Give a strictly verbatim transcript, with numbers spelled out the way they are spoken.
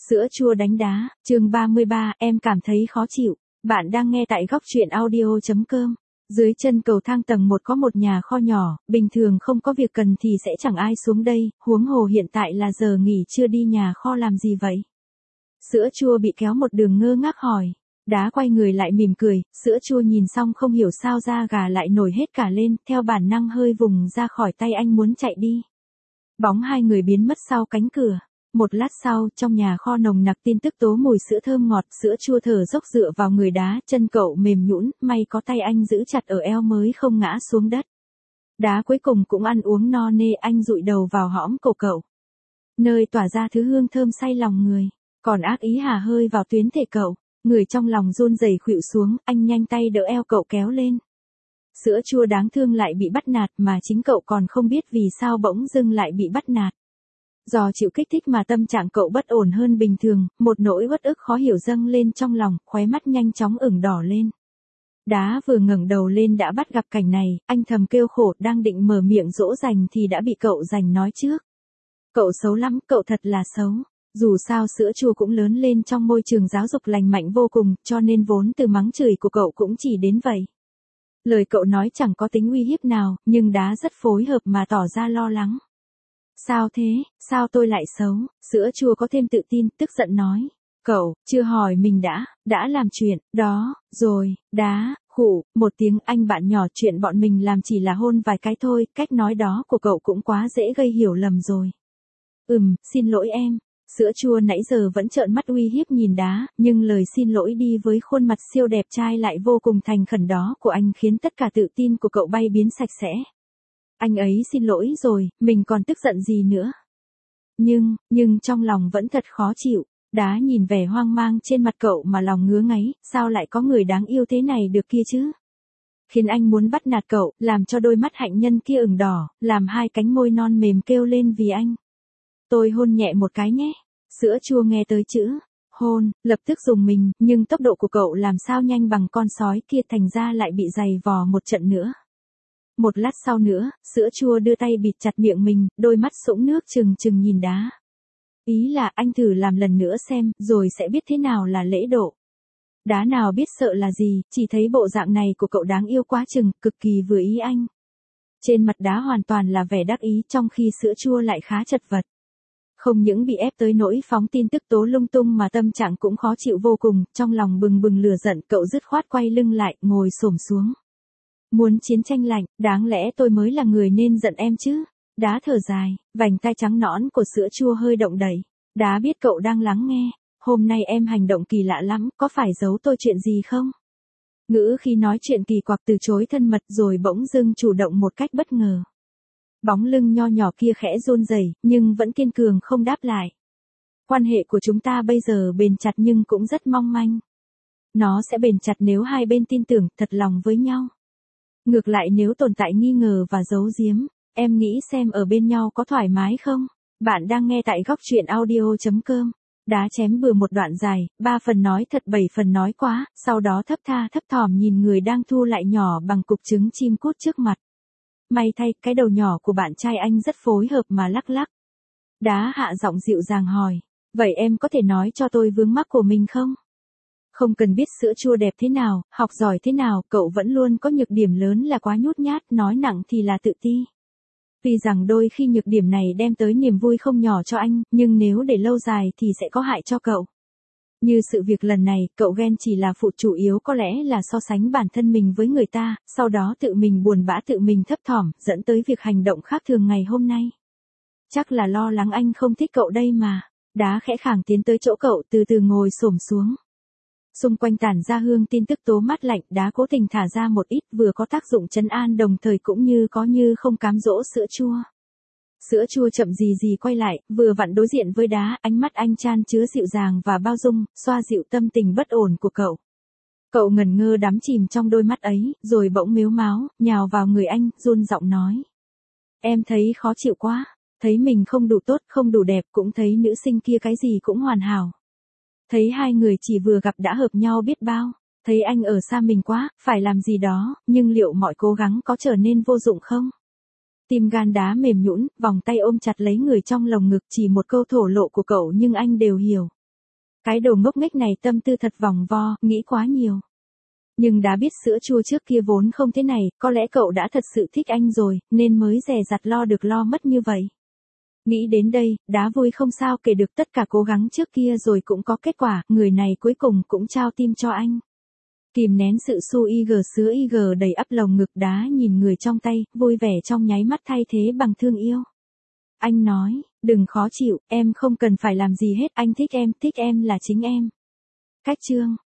Sữa chua đánh đá, chương ba mươi ba, em cảm thấy khó chịu. Bạn đang nghe tại góc truyện audio.com. Dưới chân cầu thang tầng một có một nhà kho nhỏ, bình thường không có việc cần thì sẽ chẳng ai xuống đây, huống hồ hiện tại là giờ nghỉ trưa đi nhà kho làm gì vậy? Sữa chua bị kéo một đường ngơ ngác hỏi. Đá quay người lại mỉm cười, sữa chua nhìn xong không hiểu sao da gà lại nổi hết cả lên, theo bản năng hơi vùng ra khỏi tay anh muốn chạy đi. Bóng hai người biến mất sau cánh cửa. Một lát sau, trong nhà kho nồng nặc tin tức tố mùi sữa thơm ngọt, sữa chua thở dốc dựa vào người đá, chân cậu mềm nhũn, may có tay anh giữ chặt ở eo mới không ngã xuống đất. Đá cuối cùng cũng ăn uống no nê, anh dụi đầu vào hõm cổ cậu, nơi tỏa ra thứ hương thơm say lòng người, còn ác ý hà hơi vào tuyến thể cậu, người trong lòng run rẩy khuỵu xuống, anh nhanh tay đỡ eo cậu kéo lên. Sữa chua đáng thương lại bị bắt nạt mà chính cậu còn không biết vì sao bỗng dưng lại bị bắt nạt. Do chịu kích thích mà tâm trạng cậu bất ổn hơn bình thường, một nỗi uất ức khó hiểu dâng lên trong lòng, khóe mắt nhanh chóng ửng đỏ lên. Đá vừa ngẩng đầu lên đã bắt gặp cảnh này, anh thầm kêu khổ, đang định mở miệng dỗ dành thì đã bị cậu giành nói trước. Cậu xấu lắm, cậu thật là xấu. Dù sao sữa chua cũng lớn lên trong môi trường giáo dục lành mạnh vô cùng, cho nên vốn từ mắng chửi của cậu cũng chỉ đến vậy. Lời cậu nói chẳng có tính uy hiếp nào, nhưng đá rất phối hợp mà tỏ ra lo lắng. Sao thế, sao tôi lại xấu? Sữa chua có thêm tự tin, tức giận nói. Cậu, chưa hỏi mình đã, đã làm chuyện, đó, rồi, đá, khụ, một tiếng anh bạn nhỏ, chuyện bọn mình làm chỉ là hôn vài cái thôi, cách nói đó của cậu cũng quá dễ gây hiểu lầm rồi. Ừm, xin lỗi em. Sữa chua nãy giờ vẫn trợn mắt uy hiếp nhìn đá, nhưng lời xin lỗi đi với khuôn mặt siêu đẹp trai lại vô cùng thành khẩn đó của anh khiến tất cả tự tin của cậu bay biến sạch sẽ. Anh ấy xin lỗi rồi, mình còn tức giận gì nữa. Nhưng, nhưng trong lòng vẫn thật khó chịu. Đá nhìn vẻ hoang mang trên mặt cậu mà lòng ngứa ngáy, sao lại có người đáng yêu thế này được kia chứ? Khiến anh muốn bắt nạt cậu, làm cho đôi mắt hạnh nhân kia ửng đỏ, làm hai cánh môi non mềm kêu lên vì anh. Tôi hôn nhẹ một cái nhé. Sữa chua nghe tới chữ hôn, lập tức dùng mình, nhưng tốc độ của cậu làm sao nhanh bằng con sói kia, thành ra lại bị giày vò một trận nữa. Một lát sau nữa, sữa chua đưa tay bịt chặt miệng mình, đôi mắt sũng nước trừng trừng nhìn đá. Ý là anh thử làm lần nữa xem, rồi sẽ biết thế nào là lễ độ. Đá nào biết sợ là gì, chỉ thấy bộ dạng này của cậu đáng yêu quá chừng, cực kỳ vừa ý anh. Trên mặt đá hoàn toàn là vẻ đắc ý, trong khi sữa chua lại khá chật vật. Không những bị ép tới nỗi phóng tin tức tố lung tung mà tâm trạng cũng khó chịu vô cùng, trong lòng bừng bừng lửa giận, cậu dứt khoát quay lưng lại, ngồi xổm xuống. Muốn chiến tranh lạnh, đáng lẽ tôi mới là người nên giận em chứ. Đá thở dài, vành tai trắng nõn của sữa chua hơi động đậy. Đá biết cậu đang lắng nghe. Hôm nay em hành động kỳ lạ lắm, có phải giấu tôi chuyện gì không? Ngữ khi nói chuyện kỳ quặc từ chối thân mật rồi bỗng dưng chủ động một cách bất ngờ. Bóng lưng nho nhỏ kia khẽ run rẩy, nhưng vẫn kiên cường không đáp lại. Quan hệ của chúng ta bây giờ bền chặt nhưng cũng rất mong manh. Nó sẽ bền chặt nếu hai bên tin tưởng, thật lòng với nhau. Ngược lại nếu tồn tại nghi ngờ và giấu giếm, em nghĩ xem ở bên nhau có thoải mái không? Bạn đang nghe tại góc truyện audio.com. Đá chém bừa một đoạn dài, ba phần nói thật bảy phần nói quá, sau đó thấp tha thấp thỏm nhìn người đang thu lại nhỏ bằng cục trứng chim cút trước mặt. May thay, cái đầu nhỏ của bạn trai anh rất phối hợp mà lắc lắc. Đá hạ giọng dịu dàng hỏi, vậy em có thể nói cho tôi vướng mắc của mình không? Không cần biết sữa chua đẹp thế nào, học giỏi thế nào, cậu vẫn luôn có nhược điểm lớn là quá nhút nhát, nói nặng thì là tự ti. Vì rằng đôi khi nhược điểm này đem tới niềm vui không nhỏ cho anh, nhưng nếu để lâu dài thì sẽ có hại cho cậu. Như sự việc lần này, cậu ghen chỉ là phụ, chủ yếu có lẽ là so sánh bản thân mình với người ta, sau đó tự mình buồn bã tự mình thấp thỏm, dẫn tới việc hành động khác thường ngày hôm nay. Chắc là lo lắng anh không thích cậu đây mà. Đá khẽ khàng tiến tới chỗ cậu, từ từ ngồi xổm xuống. Xung quanh tản ra hương tin tức tố mát lạnh, đá cố tình thả ra một ít, vừa có tác dụng trấn an đồng thời cũng như có như không cám dỗ sữa chua. Sữa chua chậm gì gì quay lại, vừa vặn đối diện với đá, ánh mắt anh chan chứa dịu dàng và bao dung, xoa dịu tâm tình bất ổn của cậu. Cậu ngẩn ngơ đắm chìm trong đôi mắt ấy, rồi bỗng mếu máo, nhào vào người anh, run giọng nói. Em thấy khó chịu quá, thấy mình không đủ tốt, không đủ đẹp, cũng thấy nữ sinh kia cái gì cũng hoàn hảo. Thấy hai người chỉ vừa gặp đã hợp nhau biết bao, thấy anh ở xa mình quá, phải làm gì đó, nhưng liệu mọi cố gắng có trở nên vô dụng không? Tim gan đá mềm nhũn, vòng tay ôm chặt lấy người trong lồng ngực, chỉ một câu thổ lộ của cậu nhưng anh đều hiểu. Cái đồ ngốc nghếch này tâm tư thật vòng vo, nghĩ quá nhiều. Nhưng đã biết sữa chua trước kia vốn không thế này, có lẽ cậu đã thật sự thích anh rồi, nên mới dè dặt lo được lo mất như vậy. Nghĩ đến đây, đá vui không sao kể được tất cả cố gắng trước kia rồi cũng có kết quả, người này cuối cùng cũng trao tim cho anh. Kìm nén sự su ig sứa ig đầy ắp lồng ngực, đá nhìn người trong tay, vui vẻ trong nháy mắt thay thế bằng thương yêu. Anh nói, đừng khó chịu, em không cần phải làm gì hết, anh thích em, thích em là chính em. Cách chương